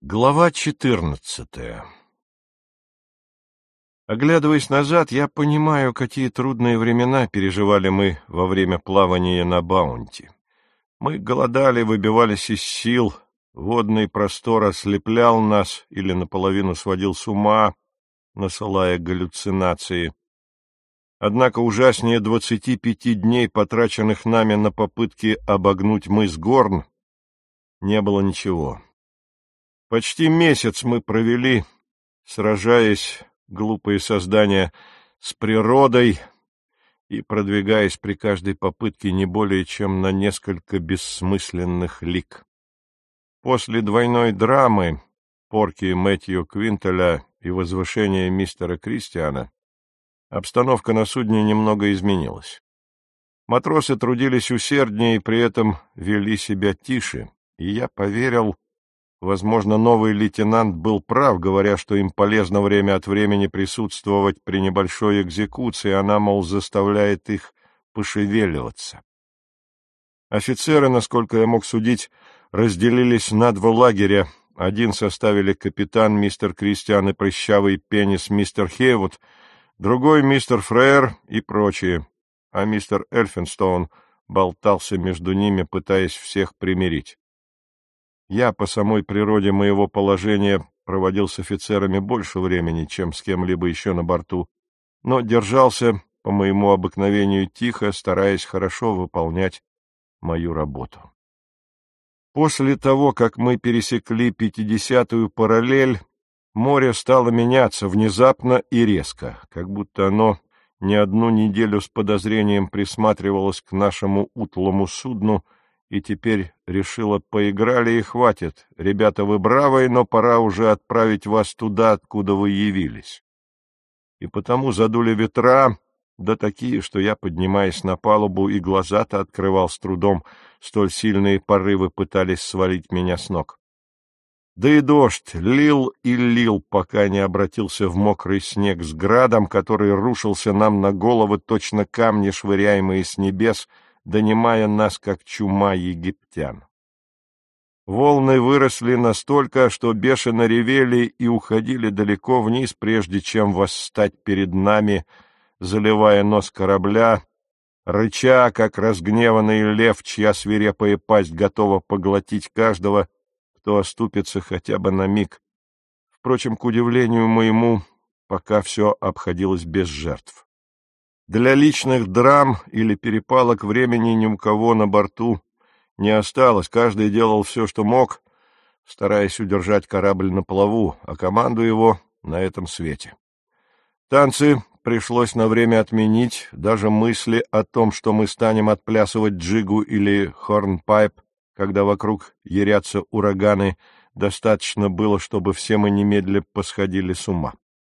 Глава 14. Оглядываясь назад, я понимаю, какие трудные времена переживали мы во время плавания на Баунти. Мы голодали, выбивались из сил, водный простор ослеплял нас или наполовину сводил с ума, насылая галлюцинации. Однако ужаснее 25 дней, потраченных нами на попытки обогнуть мыс Горн, не было ничего. Почти месяц мы провели, сражаясь, глупые создания, с природой и продвигаясь при каждой попытке не более чем на несколько бессмысленных лиг. После двойной драмы, порки Мэтью Квинтеля и возвышения мистера Кристиана, обстановка на судне немного изменилась. Матросы трудились усерднее и при этом вели себя тише, и я поверил, возможно, новый лейтенант был прав, говоря, что им полезно время от времени присутствовать при небольшой экзекуции, она, мол, заставляет их пошевеливаться. Офицеры, насколько я мог судить, разделились на два лагеря. Один составили капитан мистер Кристиан и прыщавый пенис мистер Хейвуд, другой мистер Фрейер и прочие, а мистер Эльфинстоун болтался между ними, пытаясь всех примирить. Я, по самой природе моего положения, проводил с офицерами больше времени, чем с кем-либо еще на борту, но держался, по моему обыкновению, тихо, стараясь хорошо выполнять мою работу. После того, как мы пересекли 50-ю параллель, море стало меняться внезапно и резко, как будто оно не одну неделю с подозрением присматривалось к нашему утлому судну, и теперь решила, поиграли и хватит. Ребята, вы бравые, но пора уже отправить вас туда, откуда вы явились. И потому задули ветра, да такие, что я, поднимаясь на палубу, и глаза-то открывал с трудом, столь сильные порывы пытались свалить меня с ног. Да и дождь лил и лил, пока не обратился в мокрый снег с градом, который рушился нам на головы, точно камни, швыряемые с небес, донимая нас, как чума египтян. Волны выросли настолько, что бешено ревели и уходили далеко вниз, прежде чем восстать перед нами, заливая нос корабля, рыча, как разгневанный лев, чья свирепая пасть готова поглотить каждого, кто оступится хотя бы на миг. Впрочем, к удивлению моему, пока все обходилось без жертв. Для личных драм или перепалок времени ни у кого на борту не осталось, каждый делал все, что мог, стараясь удержать корабль на плаву, а команду его на этом свете. Танцы пришлось на время отменить, даже мысли о том, что мы станем отплясывать джигу или хорнпайп, когда вокруг ярятся ураганы, достаточно было, чтобы все мы немедля посходили с ума.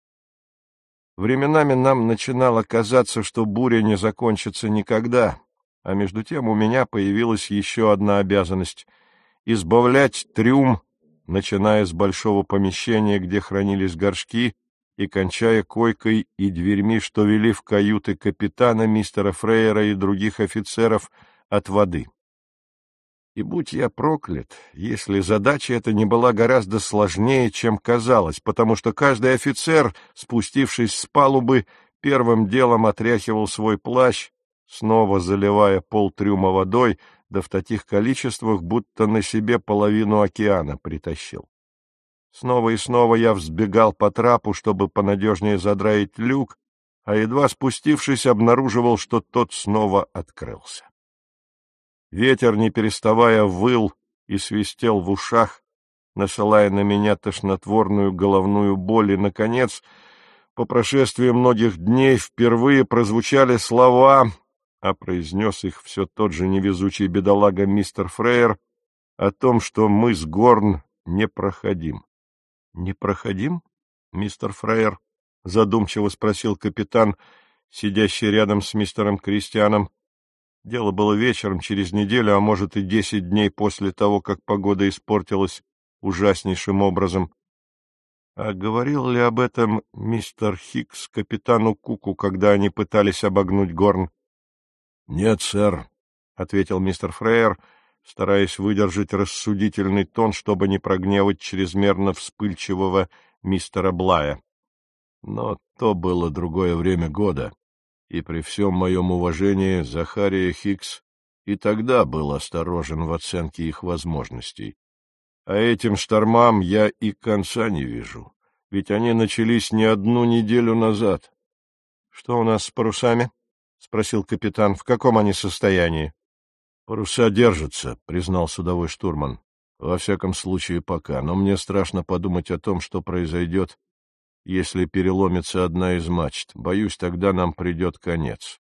Временами нам начинало казаться, что буря не закончится никогда, а между тем у меня появилась еще одна обязанность — избавлять трюм, начиная с большого помещения, где хранились горшки, и кончая койкой и дверьми, что вели в каюты капитана, мистера Фрейера и других офицеров, от воды. И будь я проклят, если задача эта не была гораздо сложнее, чем казалось, потому что каждый офицер, спустившись с палубы, первым делом отряхивал свой плащ, снова заливая пол трюма водой, да в таких количествах, будто на себе половину океана притащил. Снова и снова я взбегал по трапу, чтобы понадежнее задраить люк, а едва спустившись, обнаруживал, что тот снова открылся. Ветер, не переставая, выл и свистел в ушах, насылая на меня тошнотворную головную боль, и, наконец, по прошествии многих дней впервые прозвучали слова, а произнес их все тот же невезучий бедолага мистер Фрейер, о том, что мыс Горн непроходим. — Непроходим, мистер Фрейер? — задумчиво спросил капитан, сидящий рядом с мистером Кристианом. Дело было вечером, через неделю, а может и 10 дней после того, как погода испортилась ужаснейшим образом. А говорил ли об этом мистер Хикс капитану Куку, когда они пытались обогнуть Горн? — Нет, сэр, — ответил мистер Фрейер, стараясь выдержать рассудительный тон, чтобы не прогневать чрезмерно вспыльчивого мистера Блая. Но то было другое время года, и при всем моем уважении Захария Хикс и тогда был осторожен в оценке их возможностей. А этим штормам я и конца не вижу, ведь они начались не одну неделю назад. — Что у нас с парусами? — спросил капитан. — В каком они состоянии? — Паруса держатся, — признал судовой штурман. — Во всяком случае, пока. Но мне страшно подумать о том, что произойдет, если переломится одна из мачт. Боюсь, тогда нам придет конец.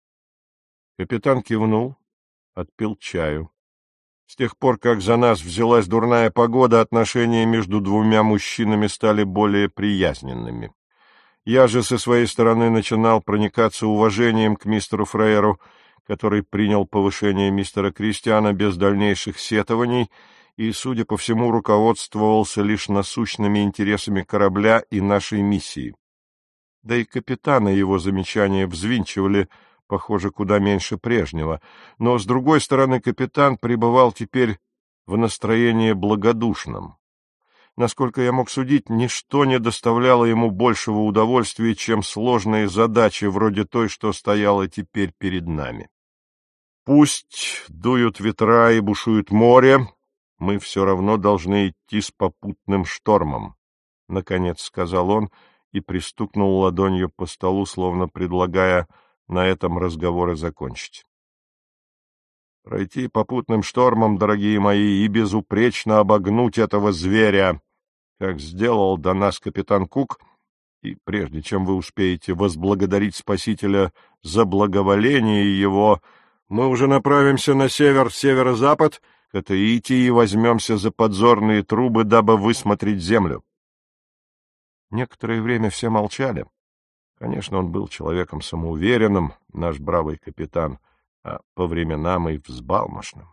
Капитан кивнул, отпил чаю. С тех пор, как за нас взялась дурная погода, отношения между двумя мужчинами стали более приязненными. Я же со своей стороны начинал проникаться уважением к мистеру Фрейеру, который принял повышение мистера Кристиана без дальнейших сетований и, судя по всему, руководствовался лишь насущными интересами корабля и нашей миссии. Да и капитана его замечания взвинчивали, похоже, куда меньше прежнего, но, с другой стороны, капитан пребывал теперь в настроении благодушном. Насколько я мог судить, ничто не доставляло ему большего удовольствия, чем сложные задачи, вроде той, что стояла теперь перед нами. Пусть дуют ветра и бушует море, мы все равно должны идти с попутным штормом, — наконец сказал он и пристукнул ладонью по столу, словно предлагая на этом разговоры закончить. Пройти попутным штормом, дорогие мои, и безупречно обогнуть этого зверя, как сделал до нас капитан Кук, и прежде чем вы успеете возблагодарить Спасителя за благоволение его, мы уже направимся на север-северо-запад к Таити и возьмемся за подзорные трубы, дабы высмотреть землю. Некоторое время все молчали. Конечно, он был человеком самоуверенным, наш бравый капитан, а по временам и взбалмошным.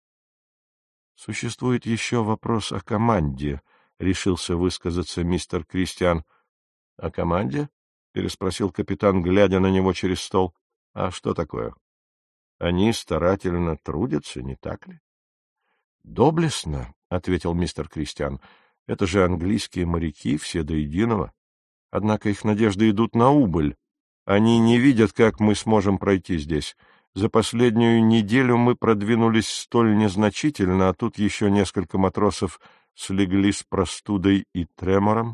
Существует еще вопрос о команде, — решился высказаться мистер Кристиан. — О команде? — переспросил капитан, глядя на него через стол. — А что такое? Они старательно трудятся, не так ли? — Доблестно, — ответил мистер Кристиан. — Это же английские моряки, все до единого. Однако их надежды идут на убыль. Они не видят, как мы сможем пройти здесь. За последнюю неделю мы продвинулись столь незначительно, а тут еще несколько матросов слегли с простудой и тремором.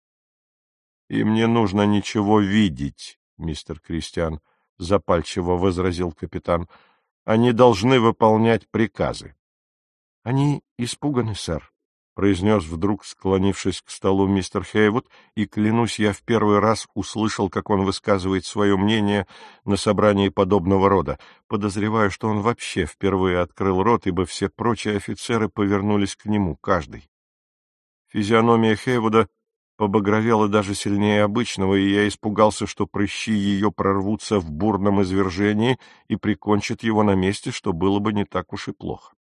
— Им не нужно ничего видеть, мистер Кристиан, — запальчиво возразил капитан. — Они должны выполнять приказы. — Они испуганы, сэр, — произнес вдруг, склонившись к столу мистер Хейвуд, и, клянусь, я в первый раз услышал, как он высказывает свое мнение на собрании подобного рода. Подозреваю, что он вообще впервые открыл рот, ибо все прочие офицеры повернулись к нему, каждый. Физиономия Хейвуда побагровела даже сильнее обычного, и я испугался, что прыщи ее прорвутся в бурном извержении и прикончат его на месте, что было бы не так уж и плохо.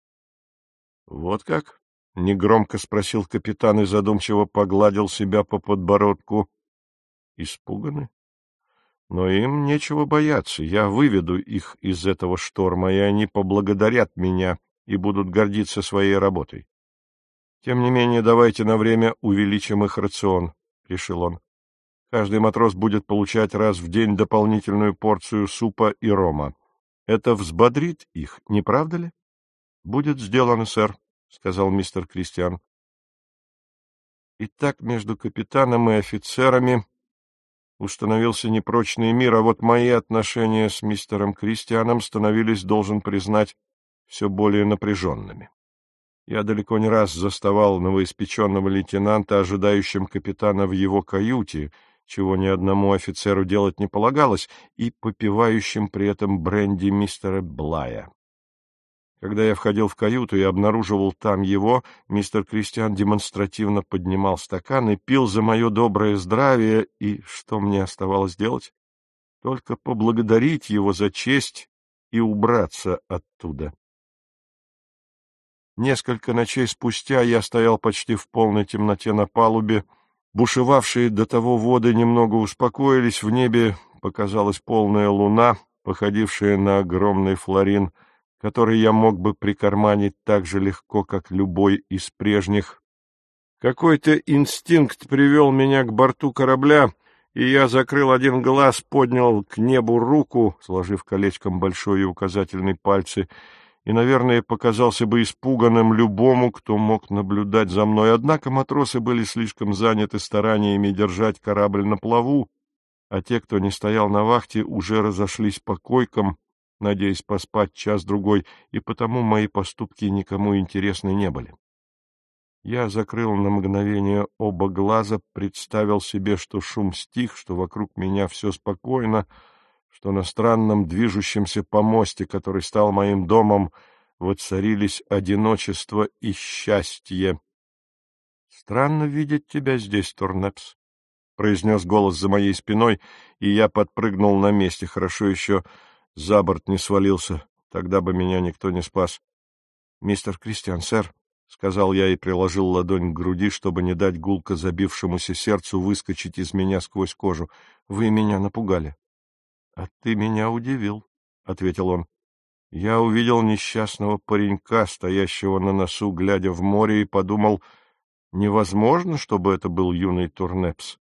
— Вот как? — негромко спросил капитан и задумчиво погладил себя по подбородку. — Испуганы? Но им нечего бояться. Я выведу их из этого шторма, и они поблагодарят меня и будут гордиться своей работой. Тем не менее, давайте на время увеличим их рацион, — решил он. Каждый матрос будет получать раз в день дополнительную порцию супа и рома. Это взбодрит их, не правда ли? — Будет сделано, сэр, — сказал мистер Кристиан. Итак, между капитаном и офицерами установился непрочный мир, а вот мои отношения с мистером Кристианом становились, должен признать, все более напряженными. Я далеко не раз заставал новоиспеченного лейтенанта, ожидающим капитана в его каюте, чего ни одному офицеру делать не полагалось, и попивающим при этом бренди мистера Блая. Когда я входил в каюту и обнаруживал там его, мистер Кристиан демонстративно поднимал стакан и пил за мое доброе здравие, и что мне оставалось делать? Только поблагодарить его за честь и убраться оттуда. Несколько ночей спустя я стоял почти в полной темноте на палубе. Бушевавшие до того воды немного успокоились, в небе показалась полная луна, походившая на огромный флорин. который я мог бы прикарманить так же легко, как любой из прежних. Какой-то инстинкт привел меня к борту корабля, и я закрыл один глаз, поднял к небу руку, сложив колечком большой и указательный пальцы, и, наверное, показался бы испуганным любому, кто мог наблюдать за мной. Однако матросы были слишком заняты стараниями держать корабль на плаву, а те, кто не стоял на вахте, уже разошлись по койкам, надеясь поспать час-другой, и потому мои поступки никому интересны не были. Я закрыл на мгновение оба глаза, представил себе, что шум стих, что вокруг меня все спокойно, что на странном движущемся помосте, который стал моим домом, воцарились одиночество и счастье. — Странно видеть тебя здесь, Торнепс, — произнес голос за моей спиной, и я подпрыгнул на месте. Хорошо еще за борт не свалился, тогда бы меня никто не спас. — Мистер Кристиан, сэр, — сказал я и приложил ладонь к груди, чтобы не дать гулко забившемуся сердцу выскочить из меня сквозь кожу. — Вы меня напугали. — А ты меня удивил, — ответил он. Я увидел несчастного паренька, стоящего на носу, глядя в море, и подумал, невозможно, чтобы это был юный Турнепс.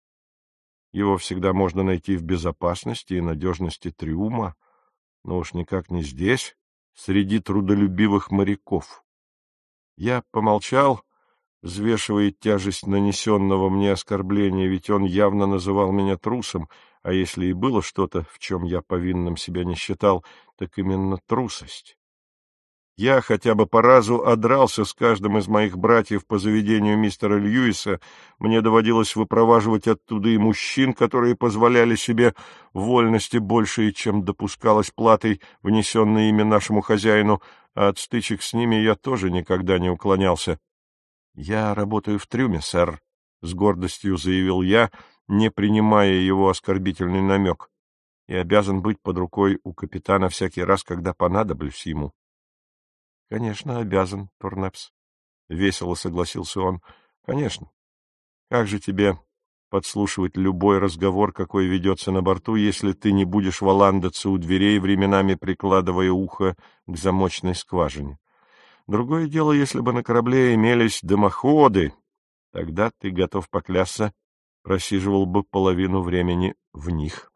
Его всегда можно найти в безопасности и надежности трюма, но уж никак не здесь, среди трудолюбивых моряков. Я помолчал, взвешивая тяжесть нанесенного мне оскорбления, ведь он явно называл меня трусом, а если и было что-то, в чем я повинным себя не считал, так именно трусость. Я хотя бы по разу одрался с каждым из моих братьев по заведению мистера Льюиса, мне доводилось выпроваживать оттуда и мужчин, которые позволяли себе вольности большие, чем допускалось платой, внесенной ими нашему хозяину, а от стычек с ними я тоже никогда не уклонялся. — Я работаю в трюме, сэр, — с гордостью заявил я, не принимая его оскорбительный намек, — и обязан быть под рукой у капитана всякий раз, когда понадоблюсь ему. — Конечно, обязан, Торнепс, — весело согласился он. — Конечно. Как же тебе подслушивать любой разговор, какой ведется на борту, если ты не будешь валандаться у дверей, временами прикладывая ухо к замочной скважине? Другое дело, если бы на корабле имелись дымоходы, тогда ты, готов поклясться, просиживал бы половину времени в них.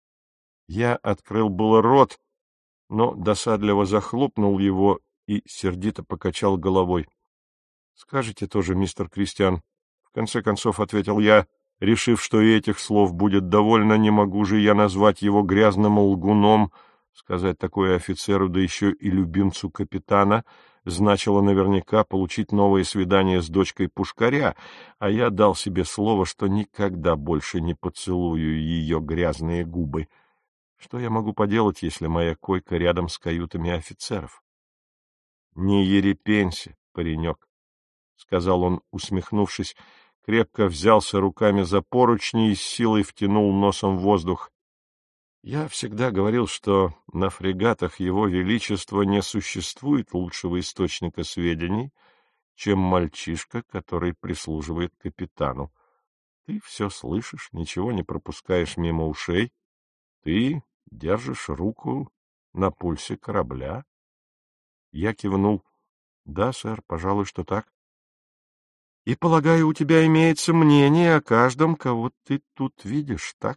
Я открыл было рот, но досадливо захлопнул его и сердито покачал головой. — Скажите тоже, мистер Кристиан. В конце концов, ответил я, решив, что и этих слов будет довольно, не могу же я назвать его грязным лгуном. Сказать такое офицеру, да еще и любимцу капитана, значило наверняка получить новое свидание с дочкой пушкаря, а я дал себе слово, что никогда больше не поцелую ее грязные губы. Что я могу поделать, если моя койка рядом с каютами офицеров? — Не ерепенься, паренек, — сказал он, усмехнувшись, крепко взялся руками за поручни и с силой втянул носом воздух. Я всегда говорил, что на фрегатах Его Величества не существует лучшего источника сведений, чем мальчишка, который прислуживает капитану. Ты все слышишь, ничего не пропускаешь мимо ушей, ты держишь руку на пульсе корабля. Я кивнул. — Да, сэр, пожалуй, что так. — И, полагаю, у тебя имеется мнение о каждом, кого ты тут видишь, так?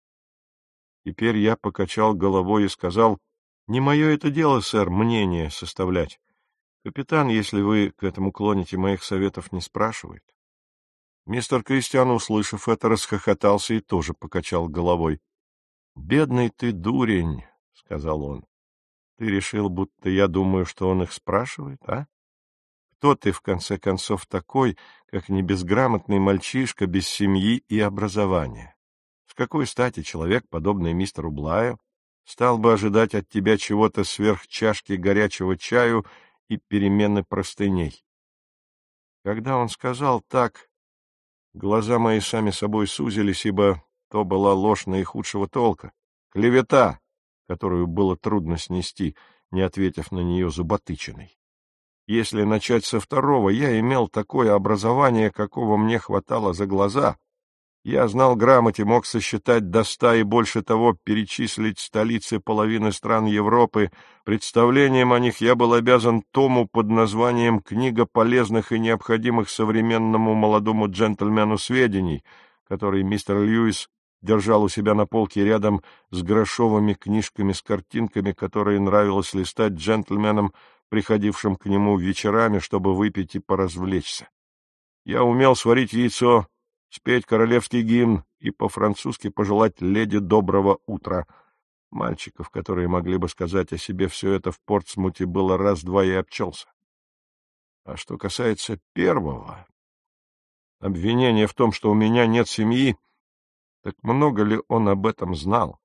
Теперь я покачал головой и сказал: — Не мое это дело, сэр, мнение составлять. Капитан, если вы к этому клоните, моих советов не спрашивает. Мистер Кристиан, услышав это, расхохотался и тоже покачал головой. — Бедный ты дурень, — сказал он. Ты решил, будто я думаю, что он их спрашивает, а? Кто ты, в конце концов, такой, как не безграмотный мальчишка без семьи и образования? С какой стати человек, подобный мистеру Блаю, стал бы ожидать от тебя чего-то сверх чашки горячего чаю и перемены простыней? Когда он сказал так, глаза мои сами собой сузились, ибо то была ложь наихудшего толка, клевета, которую было трудно снести, не ответив на нее зуботычиной. Если начать со второго, я имел такое образование, какого мне хватало за глаза, Я знал грамоте, мог сосчитать до 100 и больше того, перечислить столицы половины стран Европы. Представлением о них я был обязан тому под названием «Книга полезных и необходимых современному молодому джентльмену сведений», который мистер Льюис держал у себя на полке рядом с грошовыми книжками с картинками, которые нравилось листать джентльменам, приходившим к нему вечерами, чтобы выпить и поразвлечься. Я умел сварить яйцо, спеть королевский гимн и по-французски пожелать леди доброго утра. Мальчиков, которые могли бы сказать о себе все это в Портсмуте, было раз-два и обчелся. А что касается первого, обвинения в том, что у меня нет семьи, так много ли он об этом знал?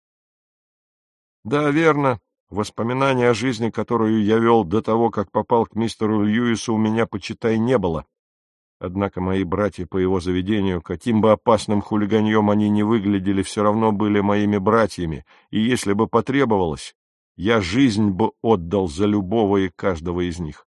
Да, верно, воспоминания о жизни, которую я вел до того, как попал к мистеру Льюису, у меня, почитай, не было. Однако мои братья по его заведению, каким бы опасным хулиганьем они ни выглядели, все равно были моими братьями, и если бы потребовалось, я жизнь бы отдал за любого и каждого из них.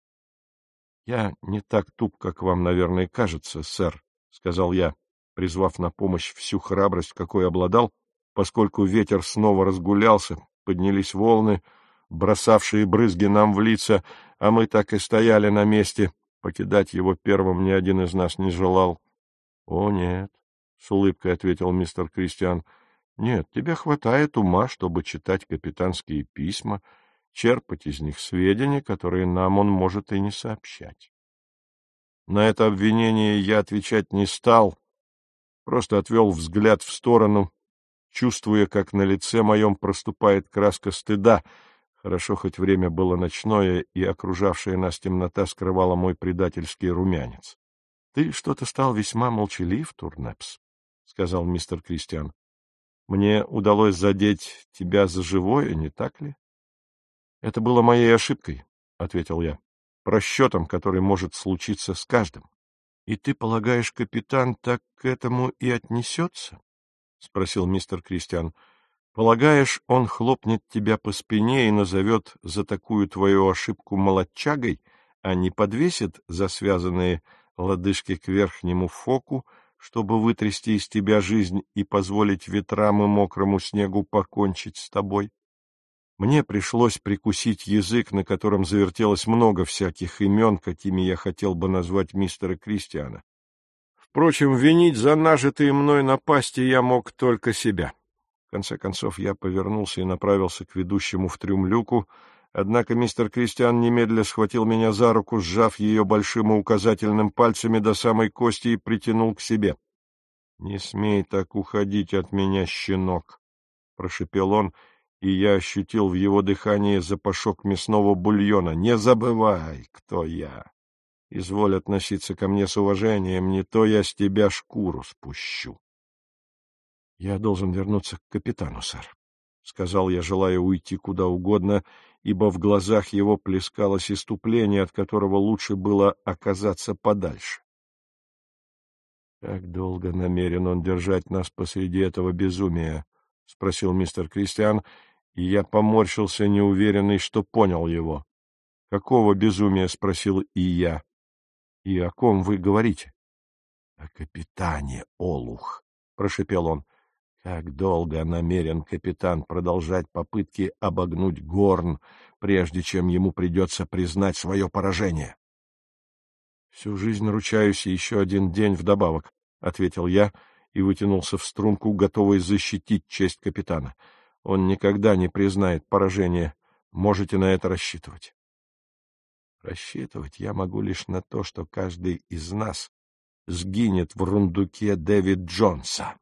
— Я не так туп, как вам, наверное, кажется, сэр, — сказал я, призвав на помощь всю храбрость, какой обладал, поскольку ветер снова разгулялся, поднялись волны, бросавшие брызги нам в лица, а мы так и стояли на месте. Покидать его первым ни один из нас не желал. — О, нет, — с улыбкой ответил мистер Кристиан, — нет, тебе хватает ума, чтобы читать капитанские письма, черпать из них сведения, которые нам он может и не сообщать. На это обвинение я отвечать не стал, просто отвел взгляд в сторону, чувствуя, как на лице моем проступает краска стыда. Хорошо, хоть время было ночное, и окружавшая нас темнота скрывала мой предательский румянец. — Ты что-то стал весьма молчалив, Турнепс, — сказал мистер Кристиан. — Мне удалось задеть тебя за живое, не так ли? — Это было моей ошибкой, — ответил я, — просчетом, который может случиться с каждым. — И ты полагаешь, капитан так к этому и отнесется? — спросил мистер Кристиан. Полагаешь, он хлопнет тебя по спине и назовет за такую твою ошибку молодчагой, а не подвесит за связанные лодыжки к верхнему фоку, чтобы вытрясти из тебя жизнь и позволить ветрам и мокрому снегу покончить с тобой? Мне пришлось прикусить язык, на котором завертелось много всяких имен, какими я хотел бы назвать мистера Кристиана. Впрочем, винить за нажитые мной напасти я мог только себя. В конце концов, я повернулся и направился к ведущему в трюм люку, однако мистер Кристиан немедля схватил меня за руку, сжав ее большим и указательным пальцами до самой кости и притянул к себе. — Не смей так уходить от меня, щенок! — прошепел он, и я ощутил в его дыхании запашок мясного бульона. — Не забывай, кто я! Изволь относиться ко мне с уважением, не то я с тебя шкуру спущу. — Я должен вернуться к капитану, сэр, — сказал я, желая уйти куда угодно, ибо в глазах его плескалось иступление, от которого лучше было оказаться подальше. — Как долго намерен он держать нас посреди этого безумия? — спросил мистер Кристиан, и я поморщился, неуверенный, что понял его. — Какого безумия? — спросил и я. — И о ком вы говорите? — О капитане, олух, — прошепел он. Как долго намерен капитан продолжать попытки обогнуть Горн, прежде чем ему придется признать свое поражение? — Всю жизнь ручаюсь, и еще один день вдобавок, — ответил я и вытянулся в струнку, готовый защитить честь капитана. Он никогда не признает поражение. Можете на это рассчитывать. Рассчитывать я могу лишь на то, что каждый из нас сгинет в рундуке Дэвид Джонса.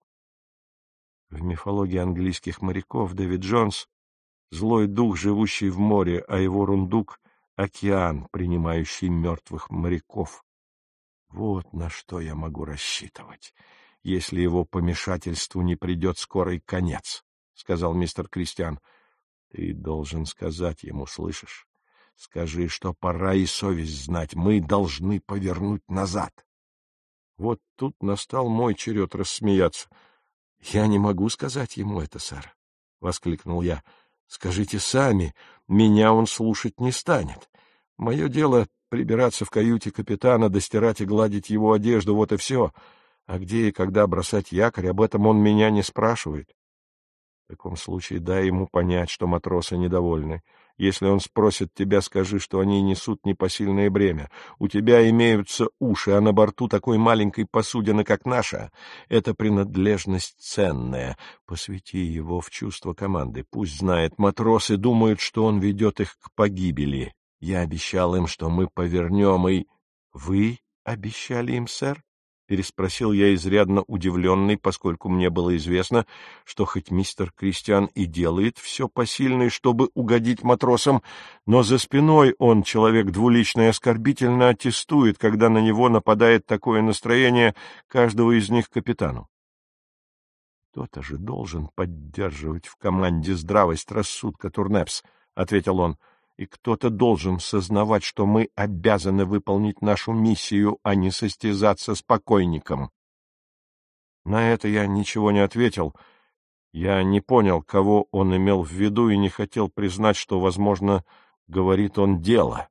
В мифологии английских моряков Дэвид Джонс — злой дух, живущий в море, а его рундук — океан, принимающий мертвых моряков. Вот на что я могу рассчитывать, если его помешательству не придет скорый конец, — сказал мистер Кристиан. — Ты должен сказать ему, слышишь? Скажи, что пора и совесть знать, мы должны повернуть назад. Вот тут настал мой черед рассмеяться. — Я не могу сказать ему это, сэр, — воскликнул я. — Скажите сами, меня он слушать не станет. Мое дело — прибираться в каюте капитана, достирать и гладить его одежду, вот и все. А где и когда бросать якорь, об этом он меня не спрашивает. В таком случае дай ему понять, что матросы недовольны. Если он спросит тебя, скажи, что они несут непосильное бремя. У тебя имеются уши, а на борту такой маленькой посудины, как наша, это принадлежность ценная. Посвяти его в чувство команды. Пусть знает, матросы думают, что он ведет их к погибели. Я обещал им, что мы повернем, и... — Вы обещали им, сэр? — переспросил я, изрядно удивленный, поскольку мне было известно, что хоть мистер Кристиан и делает все посильное, чтобы угодить матросам, но за спиной он, человек двуличный, оскорбительно аттестует, когда на него нападает такое настроение каждого из них капитану. «Кто-то же должен поддерживать в команде здравость рассудка, Турнепс», — ответил он. И кто-то должен сознавать, что мы обязаны выполнить нашу миссию, а не состязаться с покойником. На это я ничего не ответил. Я не понял, кого он имел в виду, и не хотел признать, что, возможно, говорит он дело.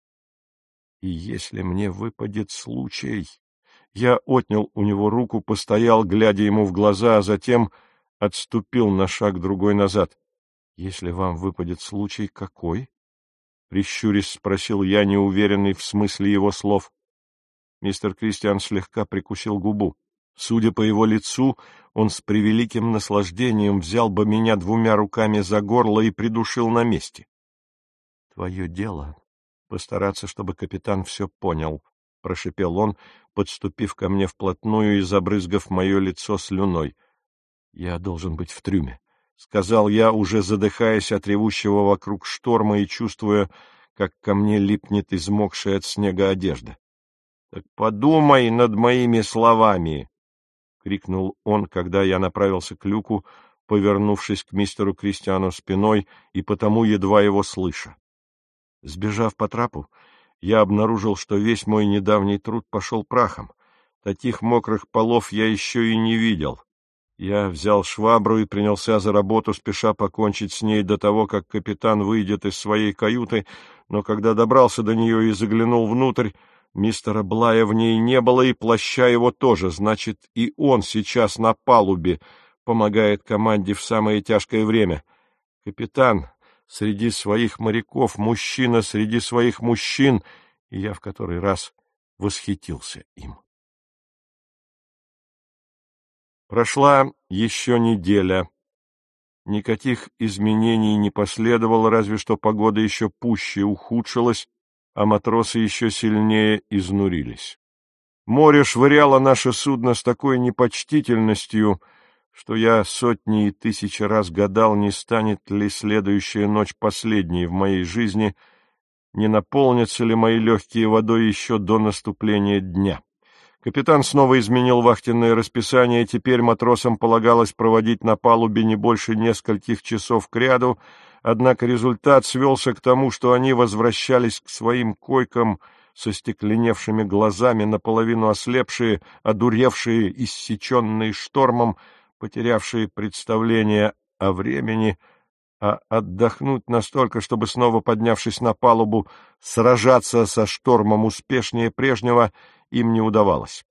И если мне выпадет случай... Я отнял у него руку, постоял, глядя ему в глаза, а затем отступил на шаг другой назад. Если вам выпадет случай, какой? Прищурясь, спросил я, неуверенный в смысле его слов. Мистер Кристиан слегка прикусил губу. Судя по его лицу, он с превеликим наслаждением взял бы меня двумя руками за горло и придушил на месте. — Твое дело — постараться, чтобы капитан все понял, — прошипел он, подступив ко мне вплотную и забрызгав мое лицо слюной. — Я должен быть в трюме. — сказал я, уже задыхаясь от ревущего вокруг шторма и чувствуя, как ко мне липнет измокшая от снега одежда. — Так подумай над моими словами! — крикнул он, когда я направился к люку, повернувшись к мистеру Кристиану спиной и потому едва его слыша. Сбежав по трапу, я обнаружил, что весь мой недавний труд пошел прахом. Таких мокрых полов я еще и не видел. Я взял швабру и принялся за работу, спеша покончить с ней до того, как капитан выйдет из своей каюты, но когда добрался до нее и заглянул внутрь, мистера Блая в ней не было, и плаща его тоже, значит, и он сейчас на палубе, помогает команде в самое тяжкое время. Капитан среди своих моряков, мужчина среди своих мужчин, и я в который раз восхитился им. Прошла еще неделя. Никаких изменений не последовало, разве что погода еще пуще ухудшилась, а матросы еще сильнее изнурились. Море швыряло наше судно с такой непочтительностью, что я сотни и тысячи раз гадал, не станет ли следующая ночь последней в моей жизни, не наполнятся ли мои легкие водой еще до наступления дня. Капитан снова изменил вахтенное расписание, теперь матросам полагалось проводить на палубе не больше нескольких часов кряду, однако результат свелся к тому, что они возвращались к своим койкам со стекленевшими глазами, наполовину ослепшие, одуревшие, иссеченные штормом, потерявшие представление о времени, а отдохнуть настолько, чтобы, снова поднявшись на палубу, сражаться со штормом успешнее прежнего, им не удавалось.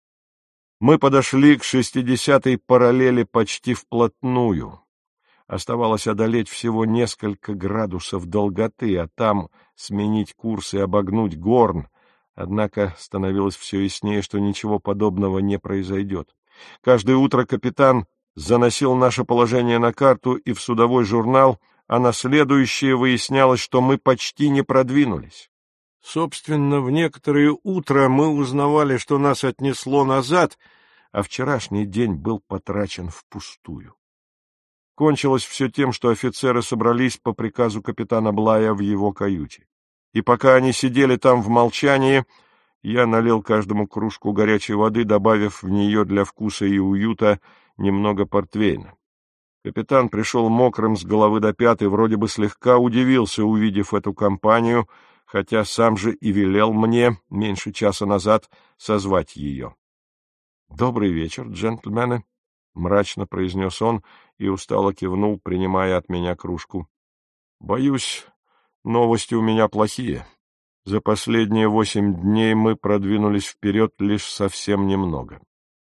Мы подошли к 60-й параллели почти вплотную. Оставалось одолеть всего несколько градусов долготы, а там сменить курс и обогнуть Горн, однако становилось все яснее, что ничего подобного не произойдет. Каждое утро капитан заносил наше положение на карту и в судовой журнал, а на следующее выяснялось, что мы почти не продвинулись. Собственно, в некоторые утра мы узнавали, что нас отнесло назад, а вчерашний день был потрачен впустую. Кончилось все тем, что офицеры собрались по приказу капитана Блая в его каюте. И пока они сидели там в молчании, я налил каждому кружку горячей воды, добавив в нее для вкуса и уюта немного портвейна. Капитан пришел мокрым с головы до пят и вроде бы слегка удивился, увидев эту компанию, хотя сам же и велел мне меньше часа назад созвать ее. — Добрый вечер, джентльмены, — мрачно произнес он и устало кивнул, принимая от меня кружку. — Боюсь, новости у меня плохие. За последние 8 дней мы продвинулись вперед лишь совсем немного.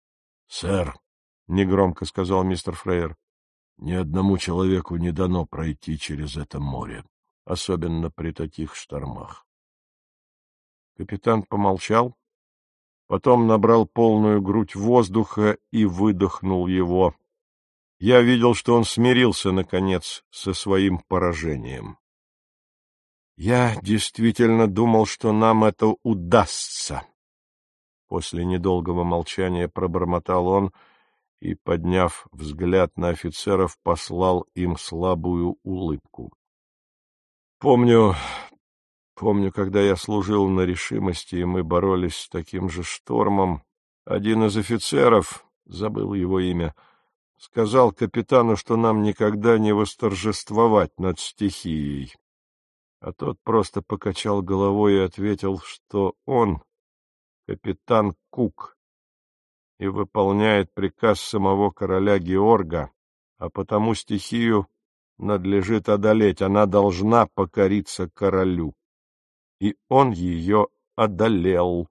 — Сэр, — негромко сказал мистер Фрейер, — ни одному человеку не дано пройти через это море, особенно при таких штормах. Капитан помолчал, потом набрал полную грудь воздуха и выдохнул его. Я видел, что он смирился, наконец, со своим поражением. Я действительно думал, что нам это удастся. После недолгого молчания пробормотал он и, подняв взгляд на офицеров, послал им слабую улыбку. Помню, когда я служил на решимости, и мы боролись с таким же штормом, один из офицеров, забыл его имя, сказал капитану, что нам никогда не восторжествовать над стихией. А тот просто покачал головой и ответил, что он капитан Кук и выполняет приказ самого короля Георга, а потому стихию надлежит одолеть, она должна покориться королю. И он ее одолел.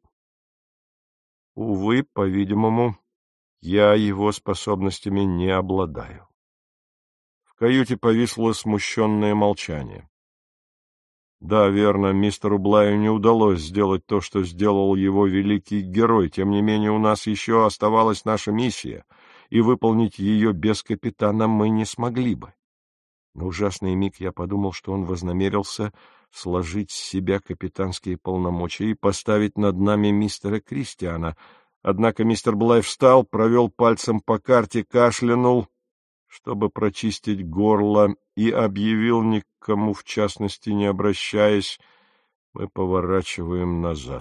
Увы, по-видимому, я его способностями не обладаю. В каюте повисло смущенное молчание. Да, верно, мистеру Блаю не удалось сделать то, что сделал его великий герой. Тем не менее, у нас еще оставалась наша миссия, и выполнить ее без капитана мы не смогли бы. На ужасный миг я подумал, что он вознамерился сложить с себя капитанские полномочия и поставить над нами мистера Кристиана. Однако мистер Блай встал, провел пальцем по карте, кашлянул, чтобы прочистить горло, и объявил, никому в частности не обращаясь: мы поворачиваем назад.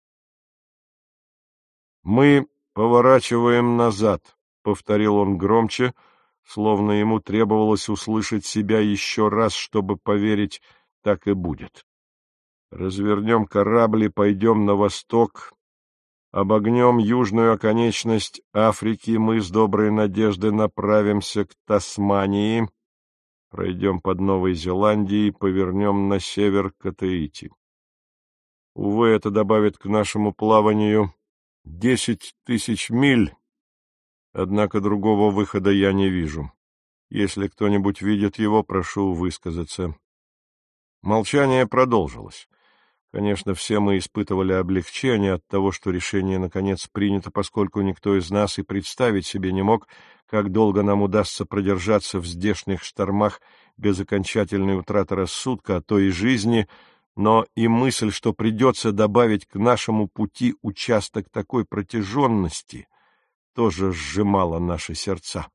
«Мы поворачиваем назад», — повторил он громче, словно ему требовалось услышать себя еще раз, чтобы поверить, так и будет. «Развернем корабль и пойдем на восток, обогнем южную оконечность Африки, мы с доброй надеждой направимся к Тасмании, пройдем под Новой Зеландией и повернем на север к Таити. Увы, это добавит к нашему плаванию 10 тысяч миль, однако другого выхода я не вижу. Если кто-нибудь видит его, прошу высказаться». Молчание продолжилось. Конечно, все мы испытывали облегчение от того, что решение наконец принято, поскольку никто из нас и представить себе не мог, как долго нам удастся продержаться в здешних штормах без окончательной утраты рассудка, а то и жизни, но и мысль, что придется добавить к нашему пути участок такой протяженности, тоже сжимала наши сердца.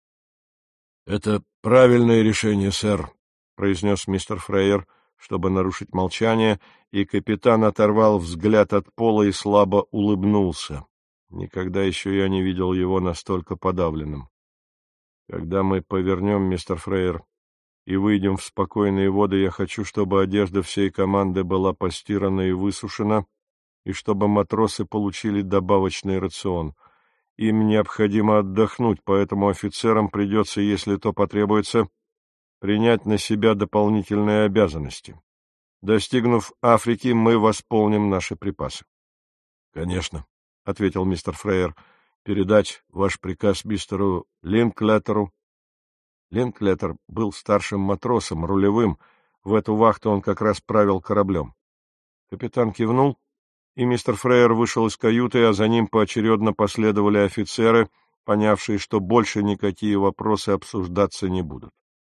— Это правильное решение, сэр, — произнес мистер Фрейер, чтобы нарушить молчание, и капитан оторвал взгляд от пола и слабо улыбнулся. Никогда еще я не видел его настолько подавленным. Когда мы повернем, мистер Фрейер, и выйдем в спокойные воды, я хочу, чтобы одежда всей команды была постирана и высушена, и чтобы матросы получили добавочный рацион. Им необходимо отдохнуть, поэтому офицерам придется, если то потребуется, принять на себя дополнительные обязанности. Достигнув Африки, мы восполним наши припасы. — Конечно, — ответил мистер Фрейер, — передать ваш приказ мистеру Линклетеру. Линклетер был старшим матросом, рулевым. В эту вахту он как раз правил кораблем. Капитан кивнул, и мистер Фрейер вышел из каюты, а за ним поочередно последовали офицеры, понявшие, что больше никакие вопросы обсуждаться не будут.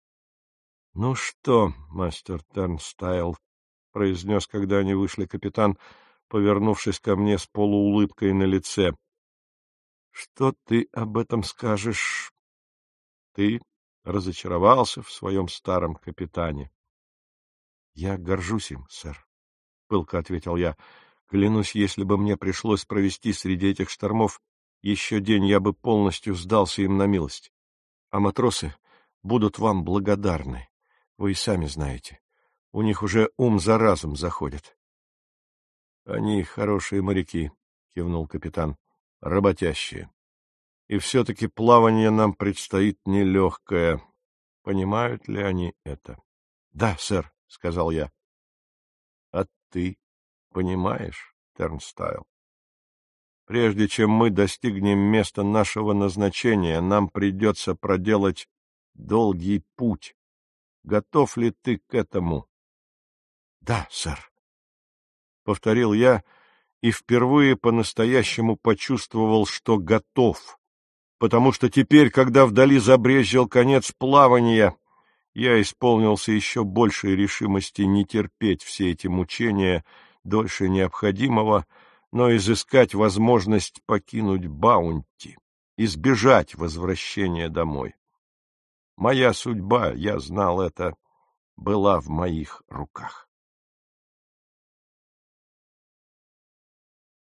— Ну что, мастер Тернстайл, — произнес, когда они вышли, капитан, повернувшись ко мне с полуулыбкой на лице, — что ты об этом скажешь? Ты разочаровался в своем старом капитане. — Я горжусь им, сэр, — пылко ответил я. — Клянусь, если бы мне пришлось провести среди этих штормов еще день, я бы полностью сдался им на милость. А матросы будут вам благодарны, вы и сами знаете. У них уже ум за разум заходит. — Они хорошие моряки, — кивнул капитан, — работящие. И все-таки плавание нам предстоит нелегкое. Понимают ли они это? — Да, сэр, — сказал я. — А ты понимаешь, Тернстайл? Прежде чем мы достигнем места нашего назначения, нам придется проделать долгий путь. Готов ли ты к этому? — Да, сэр, — повторил я и впервые по-настоящему почувствовал, что готов, потому что теперь, когда вдали забрезжил конец плавания, я исполнился еще большей решимости не терпеть все эти мучения дольше необходимого, но изыскать возможность покинуть Баунти, избежать возвращения домой. Моя судьба, я знал это, была в моих руках.